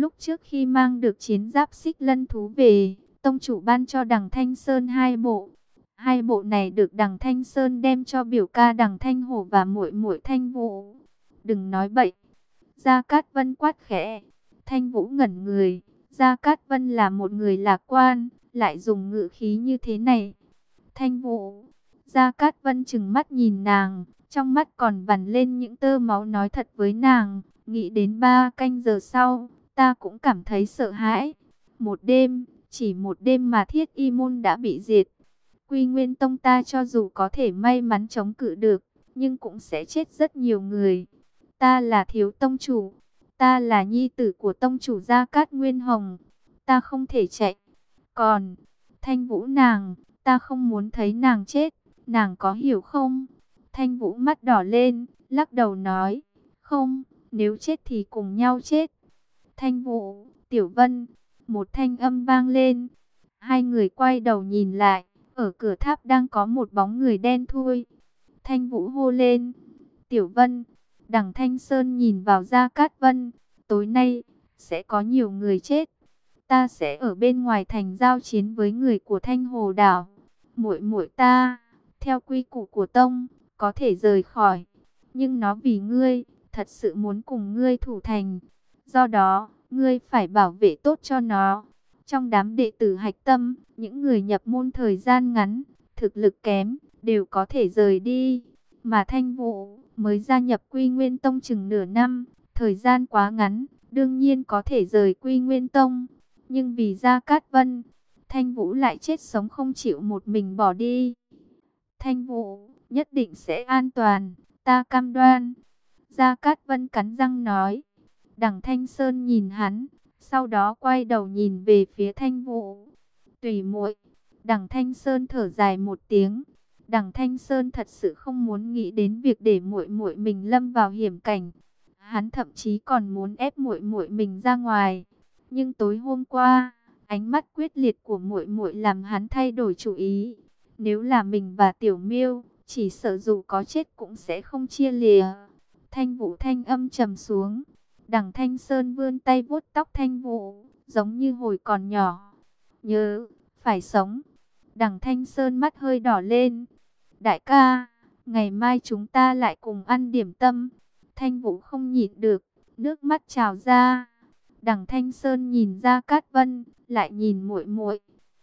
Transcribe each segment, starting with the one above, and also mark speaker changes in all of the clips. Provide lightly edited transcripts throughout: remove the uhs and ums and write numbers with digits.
Speaker 1: Lúc trước khi mang được chiến giáp xích lân thú về, tông chủ ban cho Đằng Thanh Sơn 2 bộ. 2 bộ này được Đằng Thanh Sơn đem cho biểu ca Đằng Thanh Hổ và muội muội Thanh Vũ. Đừng nói bậy. Gia Cát Vân quát khẽ. Thanh Vũ ngẩn người. Gia Cát Vân là một người lạc quan, lại dùng ngữ khí như thế này. Thanh Vũ. Gia Cát Vân trừng mắt nhìn nàng, trong mắt còn vằn lên những tơ máu, nói thật với nàng. Nghĩ đến 3 canh giờ sau, ta cũng cảm thấy sợ hãi. Một đêm, chỉ một đêm mà Thiết Y môn đã bị diệt. Quy Nguyên Tông ta cho dù có thể may mắn chống cự được, nhưng cũng sẽ chết rất nhiều người. Ta là thiếu tông chủ, ta là nhi tử của tông chủ Gia Cát Nguyên Hồng, ta không thể chạy. Còn Thanh Vũ nàng, ta không muốn thấy nàng chết, nàng có hiểu không? Thanh Vũ mắt đỏ lên, lắc đầu nói, không, nếu chết thì cùng nhau chết. Thanh Vũ, Tiểu Vân, một thanh âm vang lên. Hai người quay đầu nhìn lại, ở cửa tháp đang có một bóng người đen thui. Thanh Vũ hô lên, Tiểu Vân. Đằng Thanh Sơn nhìn vào Gia Cát Vân, tối nay sẽ có nhiều người chết. Ta sẽ ở bên ngoài thành giao chiến với người của Thanh Hồ đảo. Muội muội ta, theo quy củ của tông, có thể rời khỏi, nhưng nó vì ngươi, thật sự muốn cùng ngươi thủ thành. Do đó, ngươi phải bảo vệ tốt cho nó. Trong đám đệ tử hạch tâm, những người nhập môn thời gian ngắn, thực lực kém, đều có thể rời đi. Mà Thanh Vũ mới gia nhập Quy Nguyên Tông chừng nửa năm, thời gian quá ngắn, đương nhiên có thể rời Quy Nguyên Tông. Nhưng vì Gia Cát Vân, Thanh Vũ lại chết sống không chịu một mình bỏ đi. Thanh Vũ nhất định sẽ an toàn, ta cam đoan. Gia Cát Vân cắn răng nói. Đằng Thanh Sơn nhìn hắn, sau đó quay đầu nhìn về phía Thanh Vũ. Tùy muội. Đằng Thanh Sơn thở dài một tiếng. Đằng Thanh Sơn thật sự không muốn nghĩ đến việc để muội muội mình lâm vào hiểm cảnh. Hắn thậm chí còn muốn ép muội muội mình ra ngoài. Nhưng tối hôm qua, ánh mắt quyết liệt của muội muội làm hắn thay đổi chủ ý. Nếu là mình và Tiểu Miêu, chỉ sợ dù có chết cũng sẽ không chia lìa. Thanh Vũ thanh âm trầm xuống. Đằng Thanh Sơn vươn tay vuốt tóc Thanh Vũ, giống như hồi còn nhỏ. Nhớ, phải sống. Đằng Thanh Sơn mắt hơi đỏ lên. Đại ca, ngày mai chúng ta lại cùng ăn điểm tâm. Thanh Vũ không nhịn được, nước mắt trào ra. Đằng Thanh Sơn nhìn Gia Cát Vân, lại nhìn muội muội.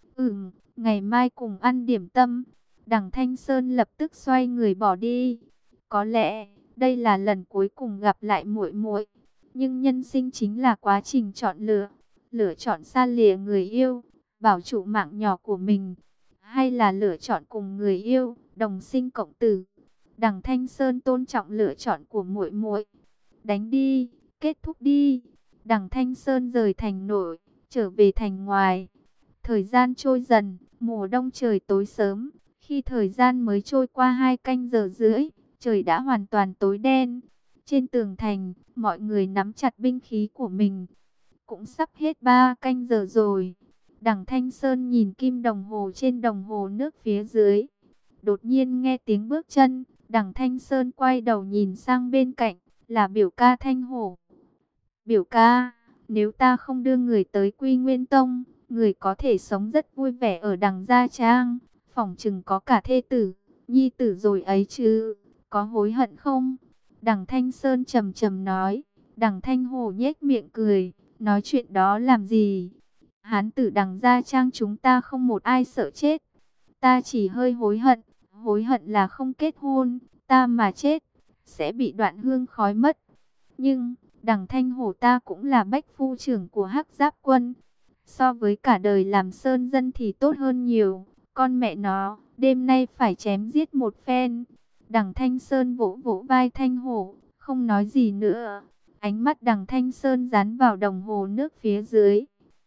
Speaker 1: Ngày mai cùng ăn điểm tâm. Đằng Thanh Sơn lập tức xoay người bỏ đi. Có lẽ đây là lần cuối cùng gặp lại muội muội, nhưng nhân sinh chính là quá trình chọn lựa, lựa chọn xa lìa người yêu, bảo trụ mạng nhỏ của mình, hay là lựa chọn cùng người yêu, đồng sinh cộng tử. Đằng Thanh Sơn tôn trọng lựa chọn của muội muội. Đánh đi, kết thúc đi. Đằng Thanh Sơn rời thành nội, trở về thành ngoài. Thời gian trôi dần, mùa đông trời tối sớm. Khi thời gian mới trôi qua 2 canh giờ rưỡi, trời đã hoàn toàn tối đen. Trên tường thành, mọi người nắm chặt binh khí của mình. Cũng sắp hết 3 canh giờ rồi. Đằng Thanh Sơn nhìn kim đồng hồ trên đồng hồ nước phía dưới. Đột nhiên nghe tiếng bước chân. Đằng Thanh Sơn quay đầu nhìn sang bên cạnh, là biểu ca Thanh Hổ. Biểu ca, nếu ta không đưa người tới Quy Nguyên Tông, người có thể sống rất vui vẻ ở Đằng Gia Trang. Phỏng chừng có cả thê tử, nhi tử rồi ấy chứ. Có hối hận không? Đằng Thanh Sơn trầm trầm nói. Đằng Thanh Hổ nhếch miệng cười. Nói chuyện đó làm gì? Hán tử Đằng Gia Trang chúng ta không một ai sợ chết. Ta chỉ hơi hối hận. Hối hận là không kết hôn. Ta mà chết, sẽ bị đoạn hương khói mất. Nhưng Đằng Thanh Hổ ta cũng là bách phu trưởng của Hắc Giáp Quân. So với cả đời làm sơn dân thì tốt hơn nhiều. Con mẹ nó, đêm nay phải chém giết một phen. Đằng Thanh Sơn vỗ vỗ vai Thanh Hổ, không nói gì nữa. Ánh mắt Đằng Thanh Sơn dán vào đồng hồ nước phía dưới.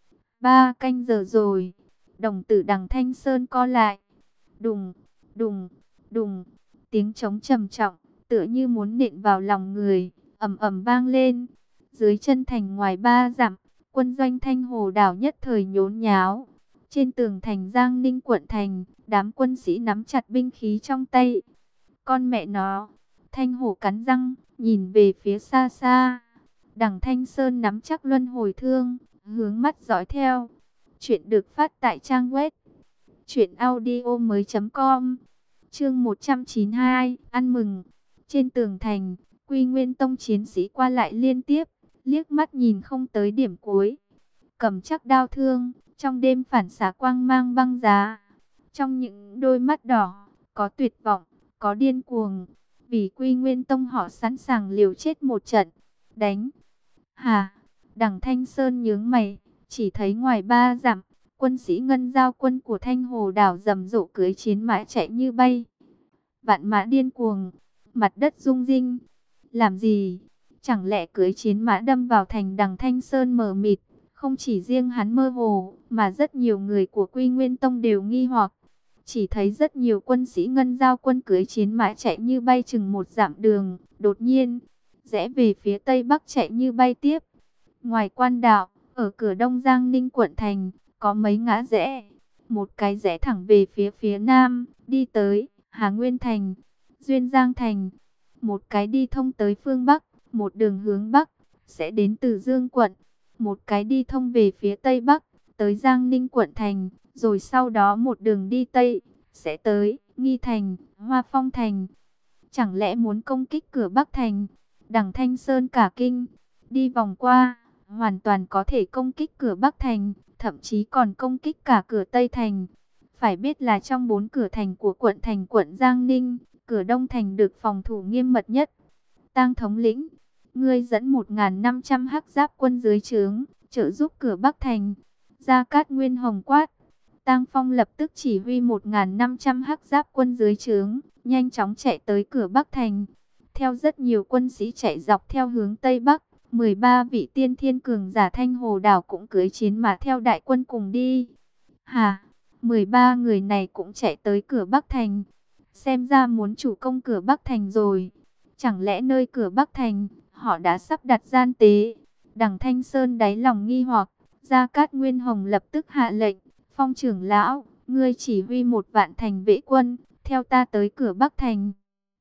Speaker 1: 3 canh giờ rồi. Đồng tử Đằng Thanh Sơn co lại. Đùng, đùng, đùng. Tiếng trống trầm trọng, tựa như muốn nện vào lòng người, ầm ầm vang lên. Dưới chân thành ngoài 3 dặm, quân doanh Thanh Hồ đảo nhất thời nhốn nháo. Trên tường thành Giang Ninh quận thành, đám quân sĩ nắm chặt binh khí trong tay. Con mẹ nó, Thanh Hổ cắn răng, nhìn về phía xa xa. Đằng Thanh Sơn nắm chắc luân hồi thương, hướng mắt dõi theo. Chuyện được phát tại trang web truyệnaudiomoi.com. Chương 192, ăn mừng. Trên tường thành, Quy Nguyên Tông chiến sĩ qua lại liên tiếp, liếc mắt nhìn không tới điểm cuối. Cầm chắc đao thương, trong đêm phản xạ quang mang băng giá. Trong những đôi mắt đỏ, có tuyệt vọng, có điên cuồng. Vì Quy Nguyên Tông họ sẵn sàng liều chết một trận. Đánh. Hà, đằng Thanh Sơn nhướng mày, chỉ thấy ngoài 3 dặm, quân sĩ ngân giao quân của Thanh Hồ đảo rầm rộ cưỡi chiến mã chạy như bay. Vạn mã điên cuồng, mặt đất rung rinh. Làm gì? Chẳng lẽ cưỡi chiến mã đâm vào thành? Đằng Thanh Sơn mờ mịt, không chỉ riêng hắn mơ hồ, mà rất nhiều người của Quy Nguyên Tông đều nghi hoặc. Chỉ thấy rất nhiều quân sĩ ngân giao quân cưỡi chiến mã chạy như bay chừng 1 dặm đường, đột nhiên rẽ về phía tây bắc chạy như bay tiếp. Ngoài quan đạo, ở cửa đông Giang Ninh quận thành, có mấy ngã rẽ. Một cái rẽ thẳng về phía nam, đi tới Hà Nguyên thành, Duyên Giang thành. Một cái đi thông tới phương bắc, một đường hướng bắc, sẽ đến Từ Dương quận. Một cái đi thông về phía tây bắc, tới Giang Ninh quận thành. Rồi sau đó một đường đi tây, sẽ tới Nghi thành, Hoa Phong thành. Chẳng lẽ muốn công kích cửa Bắc thành? Đằng Thanh Sơn cả kinh, đi vòng qua, hoàn toàn có thể công kích cửa Bắc thành, thậm chí còn công kích cả cửa Tây thành. Phải biết là trong 4 cửa thành của quận Giang Ninh, cửa Đông thành được phòng thủ nghiêm mật nhất. Tang thống lĩnh, ngươi dẫn 1.500 hắc giáp quân dưới trướng, trợ giúp cửa Bắc thành. Gia Cát Nguyên hồng quát. Tang Phong lập tức chỉ huy 1.500 hắc giáp quân dưới trướng, nhanh chóng chạy tới cửa Bắc thành. Theo rất nhiều quân sĩ chạy dọc theo hướng Tây Bắc, 13 vị tiên thiên cường giả Thanh Hồ đảo cũng cưỡi chiến mã theo đại quân cùng đi. Hà, 13 người này cũng chạy tới cửa Bắc thành. Xem ra muốn chủ công cửa Bắc thành rồi. Chẳng lẽ nơi cửa Bắc thành, họ đã sắp đặt gian tế? Đằng Thanh Sơn đáy lòng nghi hoặc, Gia Cát Nguyên Hồng lập tức hạ lệnh. Phong trưởng lão, ngươi chỉ huy 1 vạn thành vệ quân, theo ta tới cửa Bắc thành.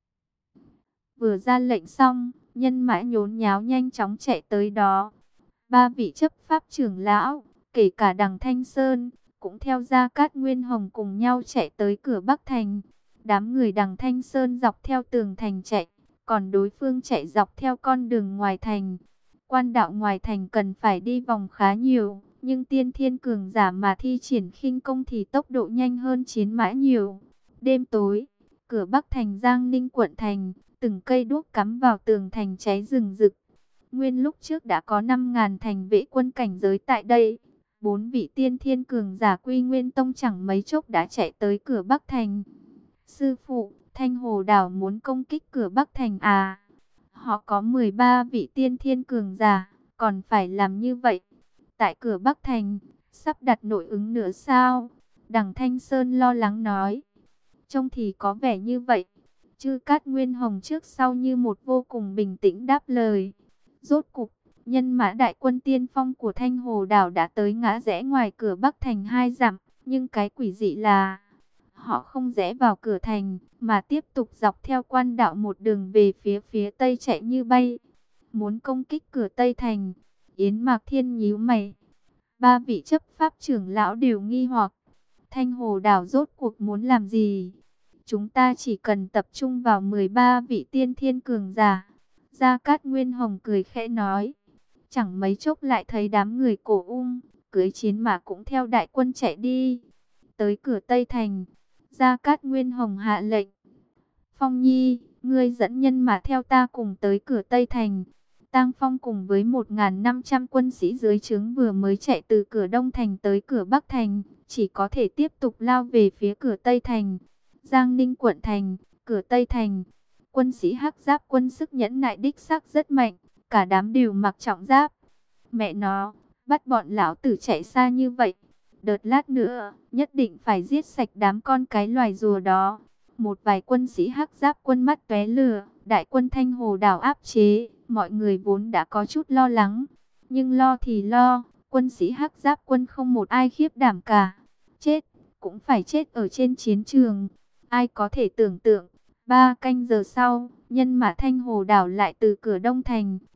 Speaker 1: Vừa ra lệnh xong, nhân mã nhốn nháo nhanh chóng chạy tới đó. 3 vị chấp pháp trưởng lão, kể cả đằng Thanh Sơn, cũng theo Gia Cát Nguyên Hồng cùng nhau chạy tới cửa Bắc thành. Đám người đằng Thanh Sơn dọc theo tường thành chạy, còn đối phương chạy dọc theo con đường ngoài thành. Quan đạo ngoài thành cần phải đi vòng khá nhiều, nhưng tiên thiên cường giả mà thi triển khinh công thì tốc độ nhanh hơn chiến mã nhiều. Đêm tối, cửa Bắc thành Giang Ninh quận thành, từng cây đuốc cắm vào tường thành cháy rừng rực. Nguyên lúc trước đã có 5.000 thành vệ quân cảnh giới tại đây. 4 vị tiên thiên cường giả Quy Nguyên Tông chẳng mấy chốc đã chạy tới cửa Bắc thành. Sư phụ, Thanh Hồ đảo muốn công kích cửa Bắc thành à? Họ có 13 vị tiên thiên cường giả, còn phải làm như vậy. Tại cửa Bắc thành, sắp đặt nội ứng nữa sao? Đằng Thanh Sơn lo lắng nói. Trông thì có vẻ như vậy. Chư Cát Nguyên Hồng trước sau như một vô cùng bình tĩnh đáp lời. Rốt cục, nhân mã đại quân tiên phong của Thanh Hồ đảo đã tới ngã rẽ ngoài cửa Bắc thành 2 dặm. Nhưng cái quỷ dị là, họ không rẽ vào cửa thành, mà tiếp tục dọc theo quan đạo một đường về phía tây chạy như bay. Muốn công kích cửa Tây thành. Yến Mạc Thiên nhíu mày. 3 vị chấp pháp trưởng lão đều nghi hoặc. Thanh Hồ đảo rốt cuộc muốn làm gì? Chúng ta chỉ cần tập trung vào 13 vị tiên thiên cường giả. Gia Cát Nguyên Hồng cười khẽ nói. Chẳng mấy chốc lại thấy đám người cổ cưỡi chiến mã cũng theo đại quân chạy đi. Tới cửa Tây thành, Gia Cát Nguyên Hồng hạ lệnh. Phong Nhi, ngươi dẫn nhân mã theo ta cùng tới cửa Tây thành. Tang Phong cùng với 1.500 quân sĩ dưới trướng vừa mới chạy từ cửa Đông thành tới cửa Bắc thành, chỉ có thể tiếp tục lao về phía cửa Tây thành. Giang Ninh quận thành, cửa Tây thành, quân sĩ hắc giáp quân sức nhẫn nại đích xác rất mạnh, cả đám đều mặc trọng giáp. Mẹ nó, bắt bọn lão tử chạy xa như vậy, đợt lát nữa nhất định phải giết sạch đám con cái loài rùa đó. Một vài quân sĩ hắc giáp quân mắt tóe lửa, đại quân Thanh Hồ đảo áp chế. Mọi người vốn đã có chút lo lắng, nhưng lo thì lo, quân sĩ hắc giáp quân không một ai khiếp đảm cả. Chết, cũng phải chết ở trên chiến trường. Ai có thể tưởng tượng, 3 canh giờ sau, nhân mã Thanh Hồ đảo lại từ cửa Đông thành,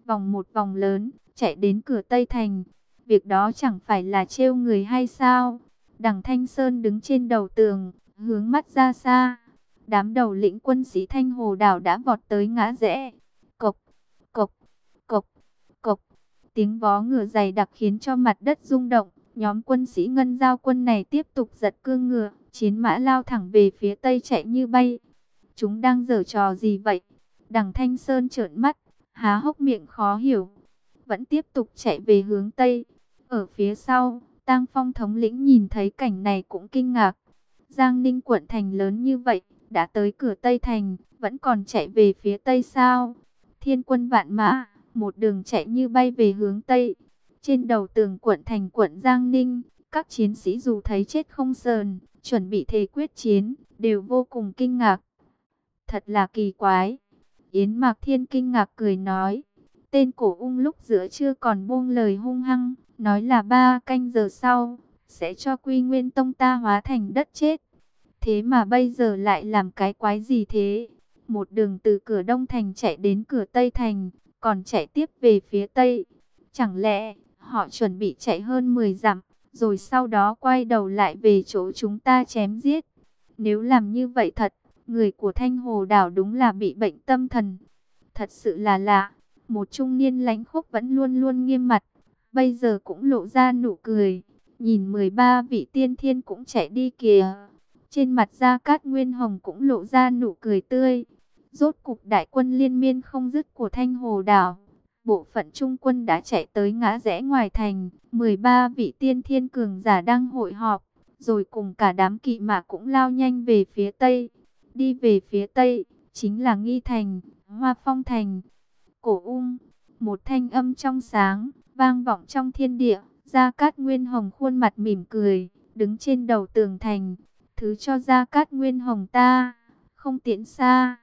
Speaker 1: vòng một vòng lớn, chạy đến cửa Tây Thành. Việc đó chẳng phải là trêu người hay sao? Đằng Thanh Sơn đứng trên đầu tường, hướng mắt ra xa. Đám đầu lĩnh quân sĩ Thanh Hồ Đảo đã vọt tới ngã rẽ. Cộc, cộc, cộc, cộc. Tiếng vó ngựa dày đặc khiến cho mặt đất rung động. Nhóm quân sĩ Ngân Giao quân này tiếp tục giật cương ngựa, chiến mã lao thẳng về phía tây chạy như bay. Chúng đang giở trò gì vậy? Đằng Thanh Sơn trợn mắt, há hốc miệng khó hiểu. Vẫn tiếp tục chạy về hướng tây. Ở phía sau, Tang Phong thống lĩnh nhìn thấy cảnh này cũng kinh ngạc. Giang Ninh quận thành lớn như vậy, đã tới cửa Tây Thành, vẫn còn chạy về phía tây sao? Thiên quân vạn mã, một đường chạy như bay về hướng tây. Trên đầu tường quận thành quận Giang Ninh, các chiến sĩ dù thấy chết không sờn, chuẩn bị thề quyết chiến, đều vô cùng kinh ngạc. Thật là kỳ quái. Yến Mạc Thiên kinh ngạc cười nói. Tên Cổ Ung lúc giữa trưa còn buông lời hung hăng, nói là 3 canh giờ sau, sẽ cho Quy Nguyên Tông ta hóa thành đất chết. Thế mà bây giờ lại làm cái quái gì thế? Một đường từ cửa Đông Thành chạy đến cửa Tây Thành, còn chạy tiếp về phía Tây. Chẳng lẽ họ chuẩn bị chạy hơn 10 dặm, rồi sau đó quay đầu lại về chỗ chúng ta chém giết? Nếu làm như vậy thật, người của Thanh Hồ Đảo đúng là bị bệnh tâm thần. Thật sự là lạ. Một trung niên lãnh khốc vẫn luôn luôn nghiêm mặt, bây giờ cũng lộ ra nụ cười. Nhìn 13 vị tiên thiên cũng chạy đi kìa. Trên mặt Gia Cát Nguyên Hồng cũng lộ ra nụ cười tươi. Rốt cục đại quân liên miên không dứt của Thanh Hồ Đảo, bộ phận trung quân đã chạy tới ngã rẽ ngoài thành. 13 vị tiên thiên cường giả đang hội họp, rồi cùng cả đám kỵ mã cũng lao nhanh về phía tây. Đi về phía tây chính là Nghi Thành, Hoa Phong Thành. Cổ Ung, một thanh âm trong sáng vang vọng trong thiên địa. Gia Cát Nguyên Hồng khuôn mặt mỉm cười, đứng trên đầu tường thành. Thứ cho Gia Cát Nguyên Hồng ta, không tiễn xa.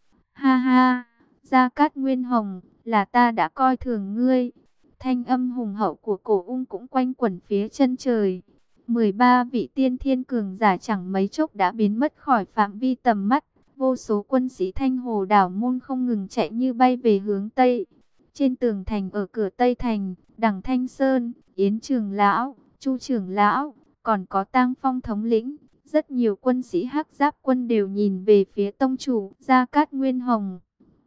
Speaker 1: Ha ha, Gia Cát Nguyên Hồng, là ta đã coi thường ngươi. Thanh âm hùng hậu của Cổ Ung cũng quanh quẩn phía chân trời. 13 vị tiên thiên cường giả chẳng mấy chốc đã biến mất khỏi phạm vi tầm mắt. Vô số quân sĩ Thanh Hồ Đảo môn không ngừng chạy như bay về hướng Tây. Trên tường thành ở cửa Tây Thành, Đằng Thanh Sơn, Yến Trường Lão, Chu Trường Lão, còn có Tang Phong thống lĩnh. Rất nhiều quân sĩ Hắc Giáp quân đều nhìn về phía tông chủ Gia Cát Nguyên Hồng.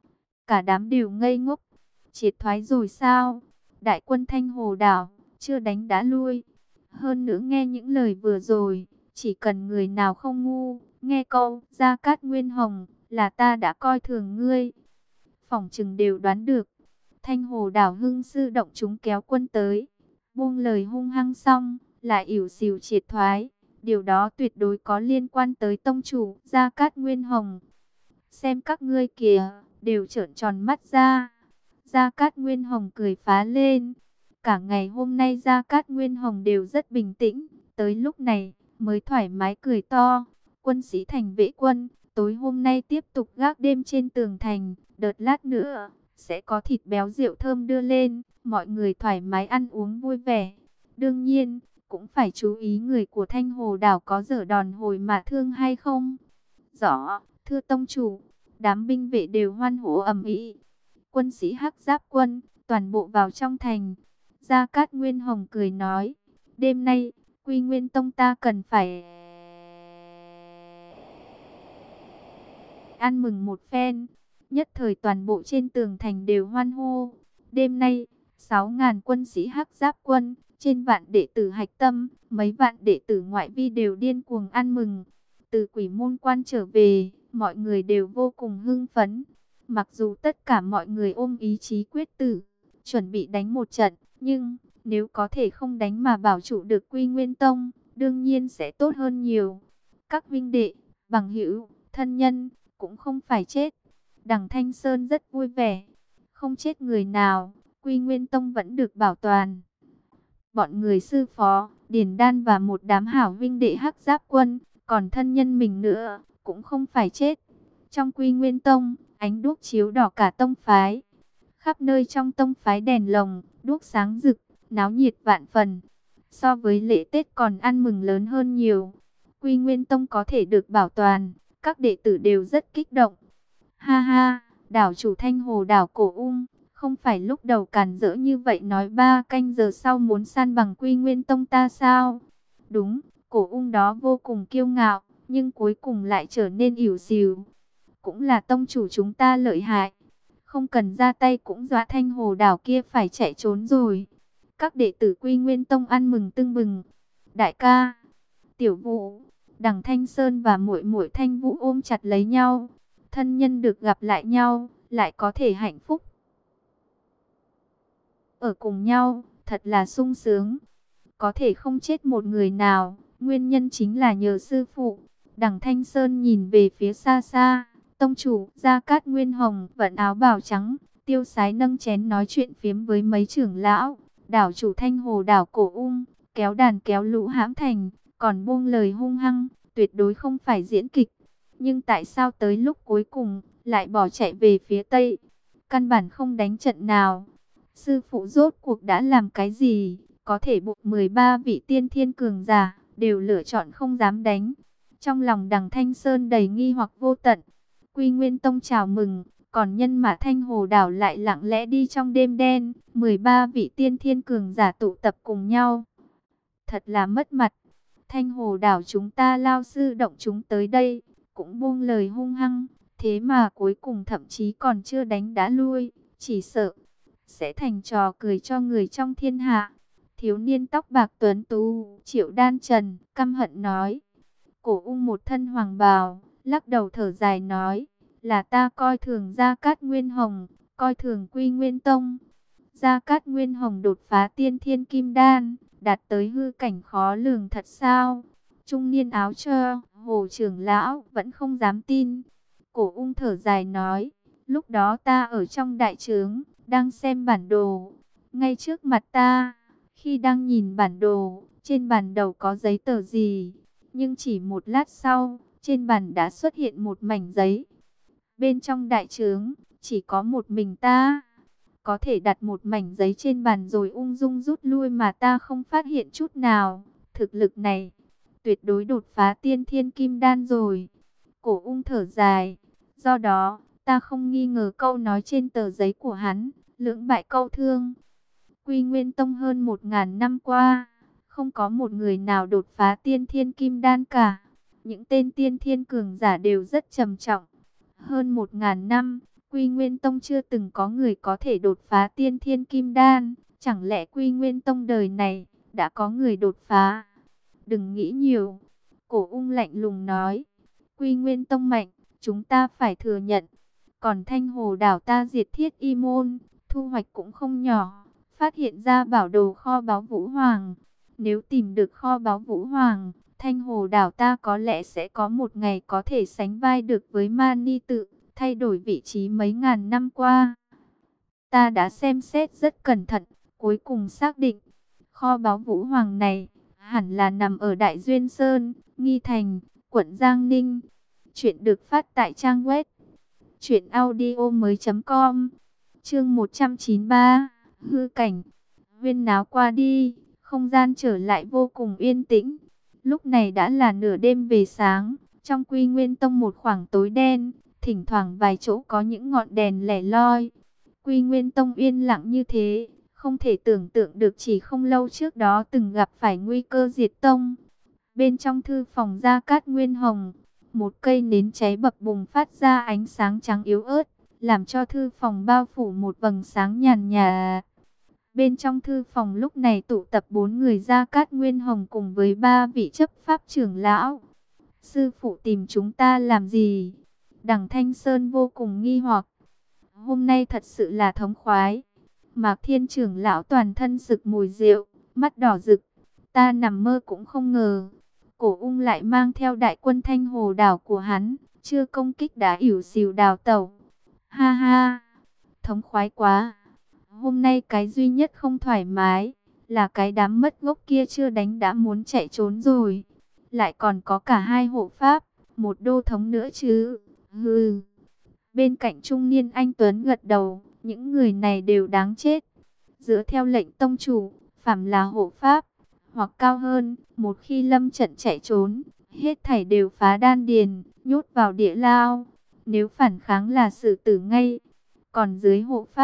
Speaker 1: Cả đám đều ngây ngốc. Triệt thoái rồi sao? Đại quân Thanh Hồ Đảo chưa đánh đã lui. Hơn nữa nghe những lời vừa rồi, chỉ cần người nào không ngu, nghe câu Gia Cát Nguyên Hồng là ta đã coi thường ngươi, phỏng chừng đều đoán được. Thanh Hồ Đảo hưng sư động chúng kéo quân tới, buông lời hung hăng xong, lại ỉu xìu triệt thoái. Điều đó tuyệt đối có liên quan tới tông chủ Gia Cát Nguyên Hồng. Xem các ngươi kìa, đều trợn tròn mắt ra. Gia Cát Nguyên Hồng cười phá lên. Cả ngày hôm nay Gia Cát Nguyên Hồng đều rất bình tĩnh, tới lúc này mới thoải mái cười to. Quân sĩ thành vệ quân, tối hôm nay tiếp tục gác đêm trên tường thành, đợt lát nữa sẽ có thịt béo rượu thơm đưa lên, mọi người thoải mái ăn uống vui vẻ. Đương nhiên, cũng phải chú ý người của Thanh Hồ Đảo có dở đòn hồi mà thương hay không. Rõ, thưa tông chủ. Đám binh vệ đều hoan hô ầm ĩ. Quân sĩ Hắc Giáp quân toàn bộ vào trong thành. Gia Cát Nguyên Hồng cười nói, đêm nay Quy Nguyên Tông ta cần phải ăn mừng một phen. Nhất thời toàn bộ trên tường thành đều hoan hô. Đêm nay 6.000 quân sĩ Hắc Giáp quân, trên vạn đệ tử hạch tâm, mấy vạn đệ tử ngoại vi đều điên cuồng ăn mừng. Từ Quỷ Môn Quan trở về, mọi người đều vô cùng hưng phấn. Mặc dù tất cả mọi người ôm ý chí quyết tử, chuẩn bị đánh một trận, nhưng nếu có thể không đánh mà bảo trụ được Quy Nguyên Tông, đương nhiên sẽ tốt hơn nhiều. Các huynh đệ, bằng hữu, thân nhân cũng không phải chết. Đằng Thanh Sơn rất vui vẻ, không chết người nào, Quy Nguyên Tông vẫn được bảo toàn. Bọn người sư phó, Điền Đan và một đám hảo huynh đệ Hắc Giáp quân, còn thân nhân mình nữa, cũng không phải chết. Trong Quy Nguyên Tông, ánh đuốc chiếu đỏ cả tông phái. Khắp nơi trong tông phái đèn lồng, đuốc sáng rực, náo nhiệt vạn phần. So với lễ Tết còn ăn mừng lớn hơn nhiều. Quy Nguyên Tông có thể được bảo toàn, các đệ tử đều rất kích động. Ha ha, đảo chủ Thanh Hồ Đảo Cổ Ung, Không phải lúc đầu cản rỡ như vậy nói 3 canh giờ sau muốn san bằng Quy Nguyên Tông ta sao? Đúng, Cổ Ung đó vô cùng kiêu ngạo, nhưng cuối cùng lại trở nên ỉu xìu. Cũng là tông chủ chúng ta lợi hại, không cần ra tay cũng dọa Thanh Hồ đảo kia phải chạy trốn rồi. Các đệ tử Quy Nguyên Tông ăn mừng tưng bừng. Đại ca, Tiểu Vũ, Đằng Thanh Sơn và muội muội Thanh Vũ ôm chặt lấy nhau. Thân nhân được gặp lại nhau, lại có thể hạnh phúc ở cùng nhau, thật là sung sướng. Có thể không chết một người nào, nguyên nhân chính là nhờ sư phụ. Đằng Thanh Sơn nhìn về phía xa xa, tông chủ Gia Cát Nguyên Hồng vận áo bào trắng, tiêu sái nâng chén nói chuyện phiếm với mấy trưởng lão. Đảo chủ Thanh Hồ đảo Cổ Ung, kéo đàn kéo lũ hãm thành, còn buông lời hung hăng, tuyệt đối không phải diễn kịch. Nhưng tại sao tới lúc cuối cùng, lại bỏ chạy về phía Tây? Căn bản không đánh trận nào. Sư phụ rốt cuộc đã làm cái gì? Có thể buộc 13 vị tiên thiên cường giả, đều lựa chọn không dám đánh. Trong lòng Đằng Thanh Sơn đầy nghi hoặc vô tận. Quy Nguyên Tông chào mừng, còn nhân mã Thanh Hồ đảo lại lặng lẽ đi trong đêm đen. 13 vị tiên thiên cường giả tụ tập cùng nhau. Thật là mất mặt. Thanh Hồ đảo chúng ta lao sư động chúng tới đây, cũng buông lời hung hăng. Thế mà cuối cùng thậm chí còn chưa đánh đã lui, chỉ sợ sẽ thành trò cười cho người trong thiên hạ. Thiếu niên tóc bạc tuấn tú, Triệu Đan Trần, căm hận nói. Cổ Ung một thân hoàng bào, lắc đầu thở dài nói, là ta coi thường Gia Cát Nguyên Hồng, coi thường Quy Nguyên Tông. Gia Cát Nguyên Hồng đột phá tiên thiên kim đan, đạt tới hư cảnh khó lường thật sao? Trung niên áo trơ, Hồ trưởng lão vẫn không dám tin. Cổ Ung thở dài nói, lúc đó ta ở trong đại trướng, đang xem bản đồ, ngay trước mặt ta. Khi đang nhìn bản đồ, trên bản đầu có giấy tờ gì, nhưng chỉ một lát sau, trên bàn đã xuất hiện một mảnh giấy. Bên trong đại trướng, chỉ có một mình ta. Có thể đặt một mảnh giấy trên bàn rồi ung dung rút lui mà ta không phát hiện chút nào. Thực lực này, tuyệt đối đột phá tiên thiên kim đan rồi. Cổ Ung thở dài. Do đó, ta không nghi ngờ câu nói trên tờ giấy của hắn, lưỡng bại câu thương. Quy Nguyên Tông hơn 1000 năm qua, không có một người nào đột phá tiên thiên kim đan cả. Những tên tiên thiên cường giả đều rất trầm trọng. Hơn 1000 năm, Quy Nguyên Tông chưa từng có người có thể đột phá tiên thiên kim đan. Chẳng lẽ Quy Nguyên Tông đời này đã có người đột phá? Đừng nghĩ nhiều. Cổ Ung lạnh lùng nói. Quy Nguyên Tông mạnh, chúng ta phải thừa nhận. Còn Thanh Hồ đảo ta diệt Thiết Y môn, thu hoạch cũng không nhỏ. Phát hiện ra bảo đồ kho báu Vũ Hoàng. Nếu tìm được kho báu Vũ Hoàng, Thanh Hồ đảo ta có lẽ sẽ có một ngày có thể sánh vai được với Mani Tự, thay đổi vị trí mấy ngàn năm qua. Ta đã xem xét rất cẩn thận, cuối cùng xác định, kho báu Vũ Hoàng này hẳn là nằm ở Đại Duyên Sơn, Nghi Thành, quận Giang Ninh. Chuyện được phát tại trang web truyệnaudiomoi.com. Chương 193, hư cảnh. Huyên náo qua đi, không gian trở lại vô cùng yên tĩnh. Lúc này đã là nửa đêm về sáng, trong Quy Nguyên Tông một khoảng tối đen, thỉnh thoảng vài chỗ có những ngọn đèn lẻ loi. Quy Nguyên Tông yên lặng như thế, không thể tưởng tượng được chỉ không lâu trước đó từng gặp phải nguy cơ diệt tông. Bên trong thư phòng Gia Cát Nguyên Hồng, một cây nến cháy bập bùng phát ra ánh sáng trắng yếu ớt, làm cho thư phòng bao phủ một vầng sáng nhàn nhạt. Bên trong thư phòng lúc này tụ tập 4 người Gia Cát Nguyên Hồng cùng với 3 vị chấp pháp trưởng lão. Sư phụ tìm chúng ta làm gì? Đằng Thanh Sơn vô cùng nghi hoặc. Hôm nay thật sự là thống khoái. Mạc Thiên trưởng lão toàn thân sực mùi rượu, mắt đỏ rực. Ta nằm mơ cũng không ngờ. Cổ Ung lại mang theo đại quân Thanh Hồ đảo của hắn, chưa công kích đã ỉu xìu đào tẩu. Ha ha, thống khoái quá. Hôm nay cái duy nhất không thoải mái là cái đám mất gốc kia chưa đánh đã muốn chạy trốn rồi. Lại còn có cả 2 hộ pháp, một đô thống nữa chứ. Hừ. Bên cạnh trung niên anh Tuấn gật đầu, những người này đều đáng chết. Dựa theo lệnh tông chủ, phàm là hộ pháp hoặc cao hơn, một khi lâm trận chạy trốn, hết thảy đều phá đan điền, nhốt vào địa lao. Nếu phản kháng là xử tử ngay. Còn dưới hộ pháp,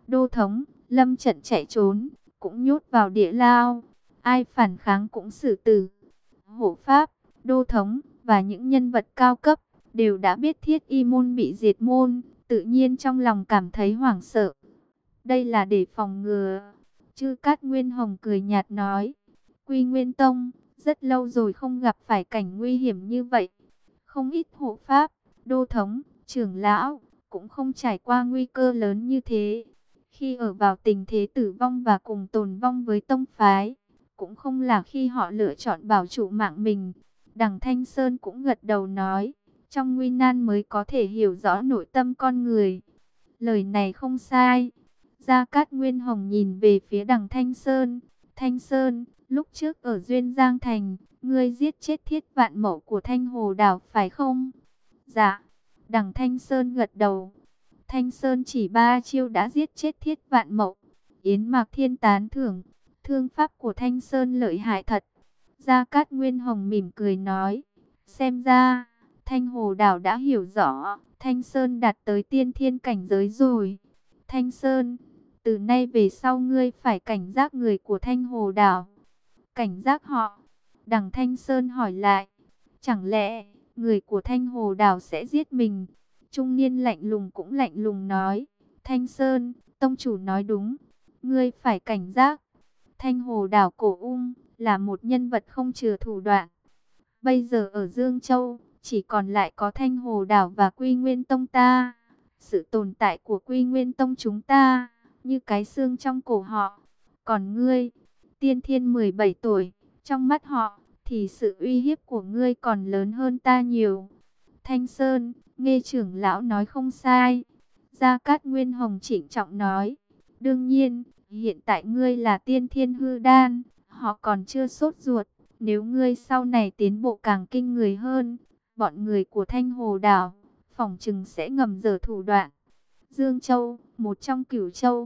Speaker 1: Đô thống, lâm trận chạy trốn, cũng nhốt vào địa lao. Ai phản kháng cũng xử tử. Hộ pháp, đô thống và những nhân vật cao cấp đều đã biết Thiết Y môn bị diệt môn, tự nhiên trong lòng cảm thấy hoảng sợ. Đây là để phòng ngừa. Chư Cát Nguyên Hồng cười nhạt nói, Quy Nguyên Tông rất lâu rồi không gặp phải cảnh nguy hiểm như vậy. Không ít hộ pháp, đô thống, trưởng lão cũng không trải qua nguy cơ lớn như thế. Khi ở vào tình thế tử vong và cùng tồn vong với tông phái, cũng không là khi họ lựa chọn bảo trụ mạng mình. Đằng Thanh Sơn cũng gật đầu nói, trong nguy nan mới có thể hiểu rõ nội tâm con người. Lời này không sai. Gia Cát Nguyên Hồng nhìn về phía đằng Thanh Sơn. Thanh Sơn, lúc trước ở Duyên Giang Thành, ngươi giết chết Thiết Vạn Mậu của Thanh Hồ Đảo phải không? Dạ. Đằng Thanh Sơn gật đầu. Thanh Sơn chỉ 3 chiêu đã giết chết Thiết Vạn Mậu. Yến Mạc Thiên tán thưởng, thương pháp của Thanh Sơn lợi hại thật. Gia Cát Nguyên Hồng mỉm cười nói, xem ra Thanh Hồ Đảo đã hiểu rõ Thanh Sơn đạt tới tiên thiên cảnh giới rồi. Thanh Sơn, từ nay về sau ngươi phải cảnh giác người của Thanh Hồ Đảo. Cảnh giác họ? Đằng Thanh Sơn hỏi lại, chẳng lẽ người của Thanh Hồ Đảo sẽ giết mình? Trung niên lạnh lùng cũng lạnh lùng nói, Thanh Sơn, tông chủ nói đúng, ngươi phải cảnh giác. Thanh Hồ Đảo Cổ Ung là một nhân vật không chừa thủ đoạn. Bây giờ ở Dương Châu, chỉ còn lại có Thanh Hồ Đảo và Quy Nguyên Tông ta. Sự tồn tại của Quy Nguyên Tông chúng ta, như cái xương trong cổ họ. Còn ngươi, tiên thiên 17 tuổi, trong mắt họ, thì sự uy hiếp của ngươi còn lớn hơn ta nhiều. Thanh Sơn, nghe trưởng lão nói không sai. Gia Cát Nguyên Hồng trịnh trọng nói, đương nhiên, hiện tại ngươi là tiên thiên hư đan, họ còn chưa sốt ruột. Nếu ngươi sau này tiến bộ càng kinh người hơn, bọn người của Thanh Hồ Đảo, phỏng chừng sẽ ngầm dở thủ đoạn. Dương Châu, một trong Cửu Châu,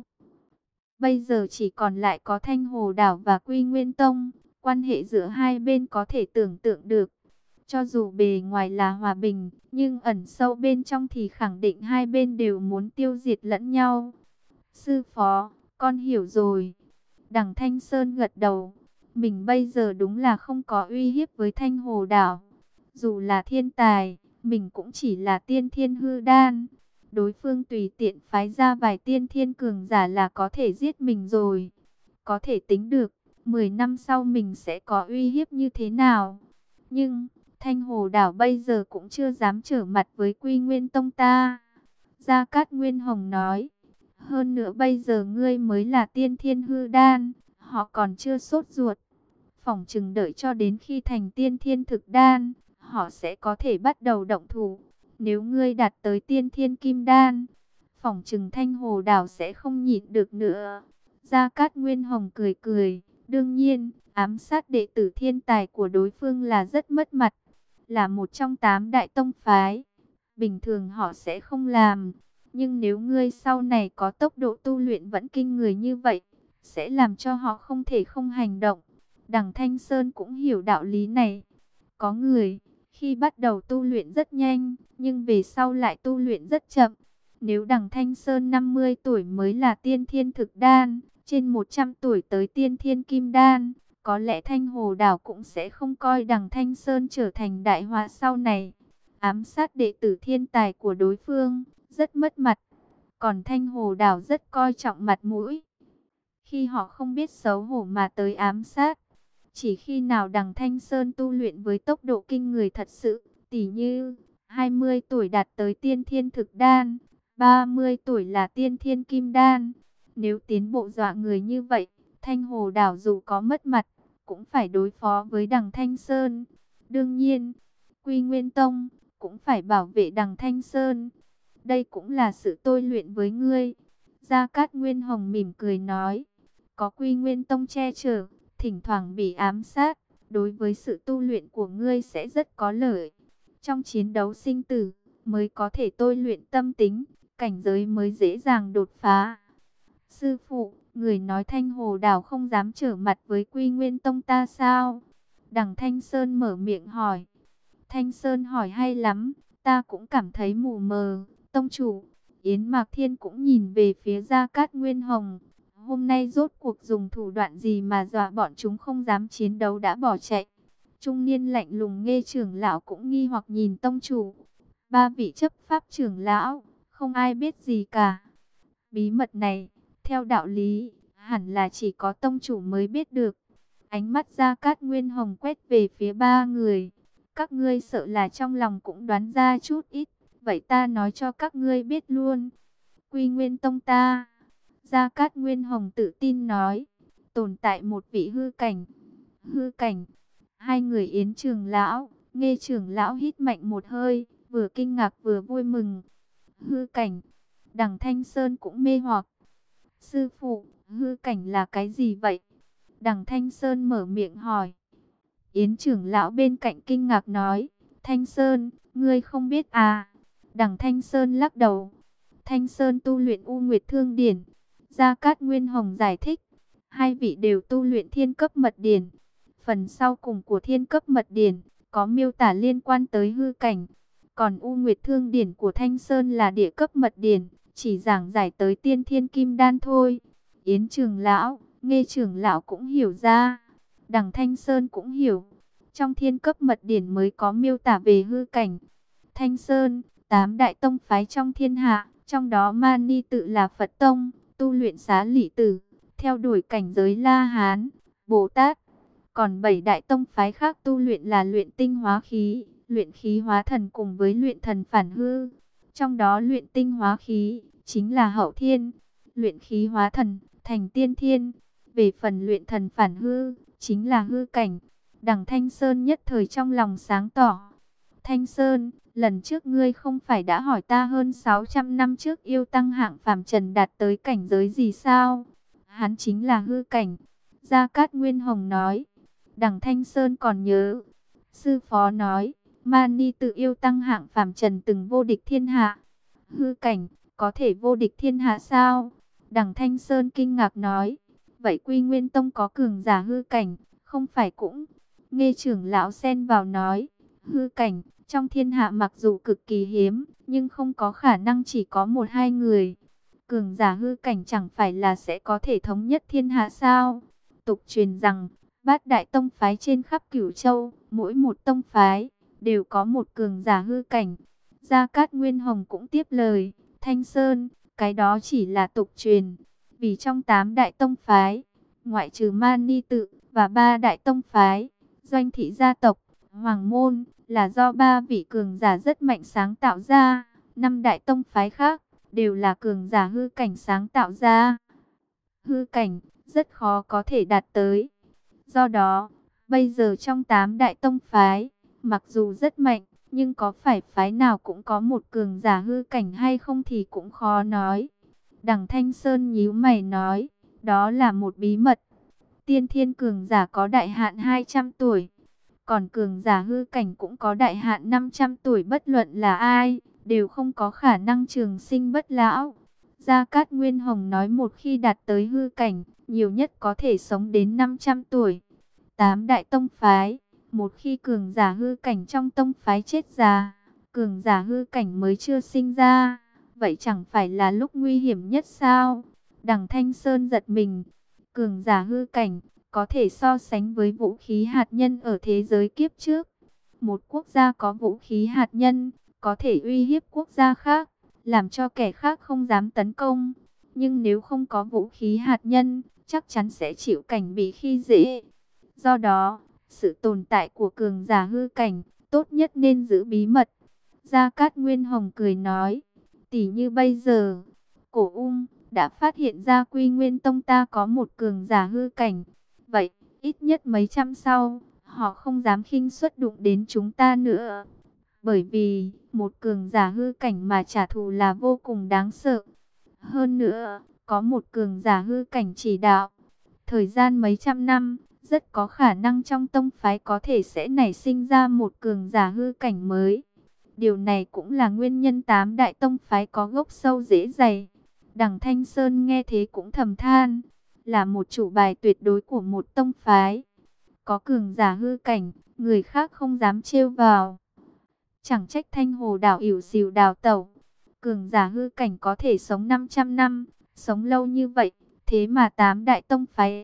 Speaker 1: bây giờ chỉ còn lại có Thanh Hồ Đảo và Quy Nguyên Tông. Quan hệ giữa hai bên có thể tưởng tượng được. Cho dù bề ngoài là hòa bình, nhưng ẩn sâu bên trong thì khẳng định hai bên đều muốn tiêu diệt lẫn nhau. Sư phó, con hiểu rồi. Đằng Thanh Sơn gật đầu. Mình bây giờ đúng là không có uy hiếp với Thanh Hồ Đảo. Dù là thiên tài, mình cũng chỉ là tiên thiên hư đan. Đối phương tùy tiện phái ra vài tiên thiên cường giả là có thể giết mình rồi. Có thể tính được, 10 năm sau mình sẽ có uy hiếp như thế nào. Nhưng, Thanh Hồ Đảo bây giờ cũng chưa dám trở mặt với Quy Nguyên Tông ta. Gia Cát Nguyên Hồng nói, hơn nữa bây giờ ngươi mới là tiên thiên hư đan, họ còn chưa sốt ruột. Phỏng chừng đợi cho đến khi thành tiên thiên thực đan, họ sẽ có thể bắt đầu động thủ. Nếu ngươi đạt tới tiên thiên kim đan, phỏng chừng Thanh Hồ Đảo sẽ không nhịn được nữa. Gia Cát Nguyên Hồng cười cười, đương nhiên, ám sát đệ tử thiên tài của đối phương là rất mất mặt, là một trong 8 đại tông phái. Bình thường họ sẽ không làm, nhưng nếu ngươi sau này có tốc độ tu luyện vẫn kinh người như vậy, sẽ làm cho họ không thể không hành động. Đằng Thanh Sơn cũng hiểu đạo lý này. Có người, khi bắt đầu tu luyện rất nhanh, nhưng về sau lại tu luyện rất chậm. Nếu đằng Thanh Sơn 50 tuổi mới là tiên thiên thực đan, trên 100 tuổi tới tiên thiên kim đan, có lẽ Thanh Hồ Đảo cũng sẽ không coi đằng Thanh Sơn trở thành đại họa sau này. Ám sát đệ tử thiên tài của đối phương, rất mất mặt. Còn Thanh Hồ Đảo rất coi trọng mặt mũi. Khi họ không biết xấu hổ mà tới ám sát, chỉ khi nào đằng Thanh Sơn tu luyện với tốc độ kinh người thật sự, tỉ như 20 tuổi đạt tới tiên thiên thực đan, 30 tuổi là tiên thiên kim đan. Nếu tiến bộ dọa người như vậy, Thanh Hồ Đảo dù có mất mặt, cũng phải đối phó với đằng Thanh Sơn. Đương nhiên, Quy Nguyên Tông cũng phải bảo vệ đằng Thanh Sơn. Đây cũng là sự tôi luyện với ngươi. Gia Cát Nguyên Hồng mỉm cười nói, có Quy Nguyên Tông che chở, thỉnh thoảng bị ám sát, đối với sự tu luyện của ngươi sẽ rất có lợi. Trong chiến đấu sinh tử, mới có thể tôi luyện tâm tính, cảnh giới mới dễ dàng đột phá. Sư phụ, người nói Thanh Hồ Đảo không dám trở mặt với Quy Nguyên Tông ta sao? Đằng Thanh Sơn mở miệng hỏi. Thanh Sơn hỏi hay lắm, ta cũng cảm thấy mù mờ. Tông chủ, Yến Mạc Thiên cũng nhìn về phía Gia Cát Nguyên Hồng. Hôm nay rốt cuộc dùng thủ đoạn gì mà dọa bọn chúng không dám chiến đấu đã bỏ chạy. Trung niên lạnh lùng Nghê trưởng lão cũng nghi hoặc nhìn tông chủ. Ba vị chấp pháp trưởng lão, không ai biết gì cả. Bí mật này, theo đạo lý, hẳn là chỉ có tông chủ mới biết được. Ánh mắt Gia Cát Nguyên Hồng quét về phía ba người. Các ngươi sợ là trong lòng cũng đoán ra chút ít. Vậy ta nói cho các ngươi biết luôn. Quy Nguyên Tông ta. Gia Cát Nguyên Hồng tự tin nói. Tồn tại một vị hư cảnh. Hư cảnh. Hai người Yến trưởng lão, Nghê trưởng lão hít mạnh một hơi. Vừa kinh ngạc vừa vui mừng. Hư cảnh. Đằng Thanh Sơn cũng mê hoặc. Sư phụ, hư cảnh là cái gì vậy? Đằng Thanh Sơn mở miệng hỏi. Yến trưởng lão bên cạnh kinh ngạc nói. Thanh Sơn, ngươi không biết à? Đằng Thanh Sơn lắc đầu. Thanh Sơn tu luyện U Nguyệt Thương Điển. Gia Cát Nguyên Hồng giải thích. Hai vị đều tu luyện thiên cấp mật điển. Phần sau cùng của thiên cấp mật điển có miêu tả liên quan tới hư cảnh. Còn U Nguyệt Thương Điển của Thanh Sơn là địa cấp mật điển, chỉ giảng giải tới tiên thiên kim đan thôi. Yến trưởng lão, Nghê trưởng lão cũng hiểu ra. Đằng Thanh Sơn cũng hiểu. Trong thiên cấp mật điển mới có miêu tả về hư cảnh. Thanh Sơn, 8 đại tông phái trong thiên hạ, trong đó Mani tự là Phật tông, tu luyện Xá利Tử, theo đuổi cảnh giới La Hán, Bồ Tát. Còn 7 đại tông phái khác tu luyện là luyện tinh hóa khí, luyện khí hóa thần cùng với luyện thần phản hư. Trong đó luyện tinh hóa khí chính là hậu thiên, luyện khí hóa thần thành tiên thiên. Về phần luyện thần phản hư, chính là hư cảnh. Đằng Thanh Sơn nhất thời trong lòng sáng tỏ. Thanh Sơn, lần trước ngươi không phải đã hỏi ta hơn 600 năm trước yêu tăng hạng phàm trần đạt tới cảnh giới gì sao? Hắn chính là hư cảnh. Gia Cát Nguyên Hồng nói. Đằng Thanh Sơn còn nhớ. Sư phó nói, Mani tự yêu tăng hạng phàm trần từng vô địch thiên hạ. Hư cảnh, có thể vô địch thiên hạ sao? Đằng Thanh Sơn kinh ngạc nói. Vậy Quy Nguyên Tông có cường giả hư cảnh, không phải cũng? Nghê trưởng lão xen vào nói. Hư cảnh, trong thiên hạ mặc dù cực kỳ hiếm, nhưng không có khả năng chỉ có một hai người. Cường giả hư cảnh chẳng phải là sẽ có thể thống nhất thiên hạ sao? Tục truyền rằng, bát đại tông phái trên khắp Cửu Châu, mỗi một tông phái đều có một cường giả hư cảnh. Gia Cát Nguyên Hồng cũng tiếp lời, Thanh Sơn, cái đó chỉ là tục truyền. Vì trong 8 đại tông phái, ngoại trừ Mani tự và 3 đại tông phái, Doanh thị gia tộc, Hoàng môn, là do 3 vị cường giả rất mạnh sáng tạo ra. 5 đại tông phái khác đều là cường giả hư cảnh sáng tạo ra. Hư cảnh rất khó có thể đạt tới. Do đó, bây giờ trong 8 đại tông phái, mặc dù rất mạnh, nhưng có phải phái nào cũng có một cường giả hư cảnh hay không thì cũng khó nói. Đằng Thanh Sơn nhíu mày nói, đó là một bí mật. Tiên thiên cường giả có đại hạn 200 tuổi. Còn cường giả hư cảnh cũng có đại hạn 500 tuổi, bất luận là ai, đều không có khả năng trường sinh bất lão. Gia Cát Nguyên Hồng nói một khi đạt tới hư cảnh, nhiều nhất có thể sống đến 500 tuổi. 8 đại tông phái, một khi cường giả hư cảnh trong tông phái chết già, cường giả hư cảnh mới chưa sinh ra, vậy chẳng phải là lúc nguy hiểm nhất sao? Đằng Thanh Sơn giật mình, cường giả hư cảnh có thể so sánh với vũ khí hạt nhân ở thế giới kiếp trước. Một quốc gia có vũ khí hạt nhân, có thể uy hiếp quốc gia khác, làm cho kẻ khác không dám tấn công. Nhưng nếu không có vũ khí hạt nhân, chắc chắn sẽ chịu cảnh bị khi dễ. Do đó, sự tồn tại của cường giả hư cảnh, tốt nhất nên giữ bí mật. Gia Cát Nguyên Hồng cười nói, tỷ như bây giờ, Cổ đã phát hiện ra Quy Nguyên Tông ta có một cường giả hư cảnh. Vậy, ít nhất mấy trăm sau, họ không dám khinh suất đụng đến chúng ta nữa. Bởi vì, một cường giả hư cảnh mà trả thù là vô cùng đáng sợ. Hơn nữa, có một cường giả hư cảnh chỉ đạo. Thời gian mấy trăm năm, rất có khả năng trong tông phái có thể sẽ nảy sinh ra một cường giả hư cảnh mới. Điều này cũng là nguyên nhân 8 đại tông phái có gốc sâu rễ dày. Đằng Thanh Sơn nghe thế cũng thầm than, là một chủ bài tuyệt đối của một tông phái. Có cường giả hư cảnh, người khác không dám trêu vào. Chẳng trách Thanh Hồ đảo ỉu xìu đào tẩu. cường giả hư cảnh có thể sống 500 năm, sống lâu như vậy, thế mà tám đại tông phái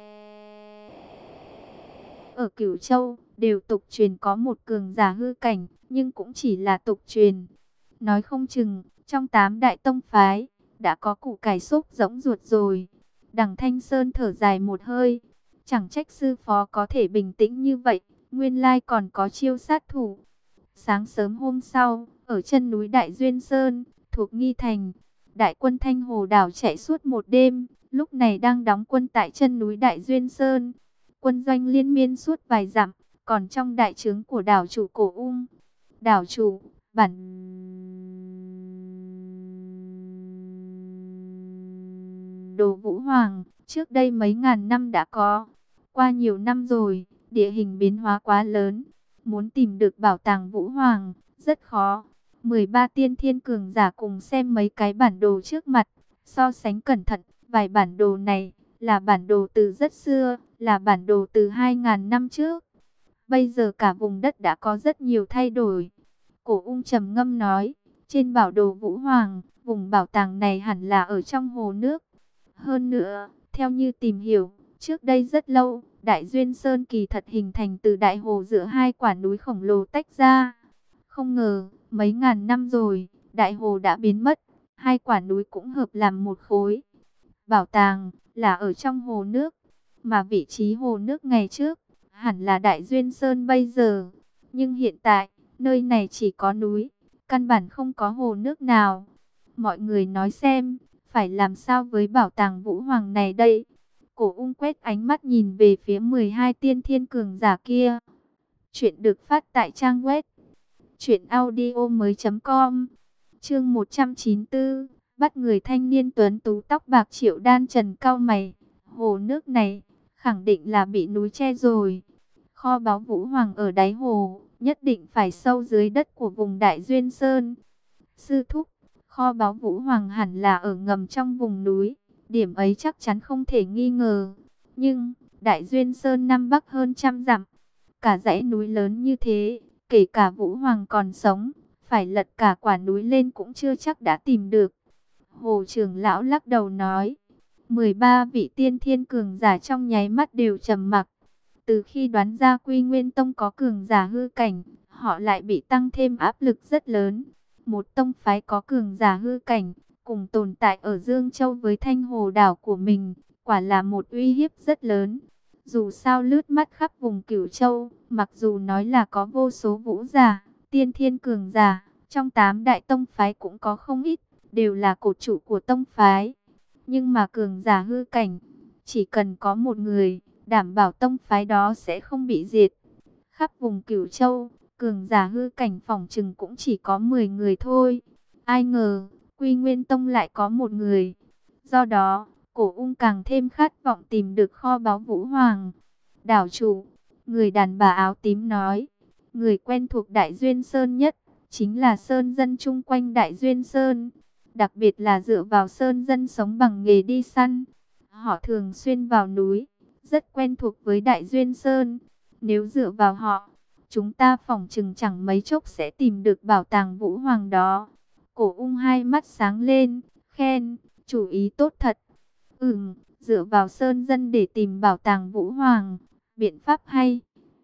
Speaker 1: ở Cửu Châu đều tục truyền có một cường giả hư cảnh, nhưng cũng chỉ là tục truyền. Nói không chừng, trong tám đại tông phái, đã có củ cải xốp rỗng ruột rồi. Đằng Thanh Sơn thở dài một hơi. Chẳng trách sư phó có thể bình tĩnh như vậy, nguyên lai còn có chiêu sát thủ. Sáng sớm hôm sau, ở chân núi Đại Duyên Sơn, thuộc Nghi Thành, đại quân Thanh Hồ đảo chạy suốt một đêm, lúc này đang đóng quân tại chân núi Đại Duyên Sơn. Quân doanh liên miên suốt vài dặm, còn trong đại trướng của đảo chủ Cổ Ung. Đảo chủ, bản đồ Vũ Hoàng, trước đây mấy ngàn năm đã có. Qua nhiều năm rồi, địa hình biến hóa quá lớn. Muốn tìm được bảo tàng Vũ Hoàng, rất khó. 13 tiên thiên cường giả cùng xem mấy cái bản đồ trước mặt. So sánh cẩn thận, vài bản đồ này là bản đồ từ rất xưa, là bản đồ từ 2000 năm trước. Bây giờ cả vùng đất đã có rất nhiều thay đổi. Cổ Ung trầm ngâm nói, trên bản đồ Vũ Hoàng, vùng bảo tàng này hẳn là ở trong hồ nước. Hơn nữa, theo như tìm hiểu, trước đây rất lâu, Đại Duyên Sơn kỳ thật hình thành từ đại hồ giữa hai quả núi khổng lồ tách ra. Không ngờ, mấy ngàn năm rồi, đại hồ đã biến mất, hai quả núi cũng hợp làm một khối. Bảo tàng là ở trong hồ nước, mà vị trí hồ nước ngày trước hẳn là Đại Duyên Sơn bây giờ. Nhưng hiện tại, nơi này chỉ có núi, căn bản không có hồ nước nào. Mọi người nói xem, phải làm sao với bảo tàng Vũ Hoàng này đây? Cổ Ung quét ánh mắt nhìn về phía 12 tiên thiên cường giả kia. Chuyện được phát tại trang web truyệnaudiomoi.com. Chương 194, bắt người thanh niên tuấn tú tóc bạc Triệu Đan Trần cau mày. Hồ nước này khẳng định là bị núi che rồi. Kho báu Vũ Hoàng ở đáy hồ, nhất định phải sâu dưới đất của vùng Đại Duyên Sơn. Sư thúc, kho báu Vũ Hoàng hẳn là ở ngầm trong vùng núi, điểm ấy chắc chắn không thể nghi ngờ. Nhưng, Đại Duyên Sơn Nam Bắc hơn trăm dặm, cả dãy núi lớn như thế, kể cả Vũ Hoàng còn sống, phải lật cả quả núi lên cũng chưa chắc đã tìm được. Hồ trưởng lão lắc đầu nói, 13 vị tiên thiên cường giả trong nháy mắt đều trầm mặc. Từ khi đoán ra Quy Nguyên Tông có cường giả hư cảnh, họ lại bị tăng thêm áp lực rất lớn. Một tông phái có cường giả hư cảnh, cùng tồn tại ở Dương Châu với Thanh Hồ đảo của mình, quả là một uy hiếp rất lớn. Dù sao lướt mắt khắp vùng Cửu Châu, mặc dù nói là có vô số vũ giả, tiên thiên cường giả, trong 8 đại tông phái cũng có không ít, đều là cột trụ của tông phái. Nhưng mà cường giả hư cảnh, chỉ cần có một người, đảm bảo tông phái đó sẽ không bị diệt. Khắp vùng Cửu Châu, cường giả hư cảnh phỏng chừng cũng chỉ có 10 người thôi. Ai ngờ, Quy Nguyên Tông lại có một người. Do đó, Cổ Ung càng thêm khát vọng tìm được kho báu Vũ Hoàng. Đảo chủ, người đàn bà áo tím nói, người quen thuộc Đại Duyên Sơn nhất, chính là sơn dân chung quanh Đại Duyên Sơn. Đặc biệt là dựa vào sơn dân sống bằng nghề đi săn. Họ thường xuyên vào núi, rất quen thuộc với Đại Duyên Sơn. Nếu dựa vào họ, chúng ta phỏng chừng chẳng mấy chốc sẽ tìm được bảo tàng Vũ Hoàng đó. Cổ Ung hai mắt sáng lên, khen, chủ ý tốt thật. Dựa vào sơn dân để tìm bảo tàng Vũ Hoàng, biện pháp hay.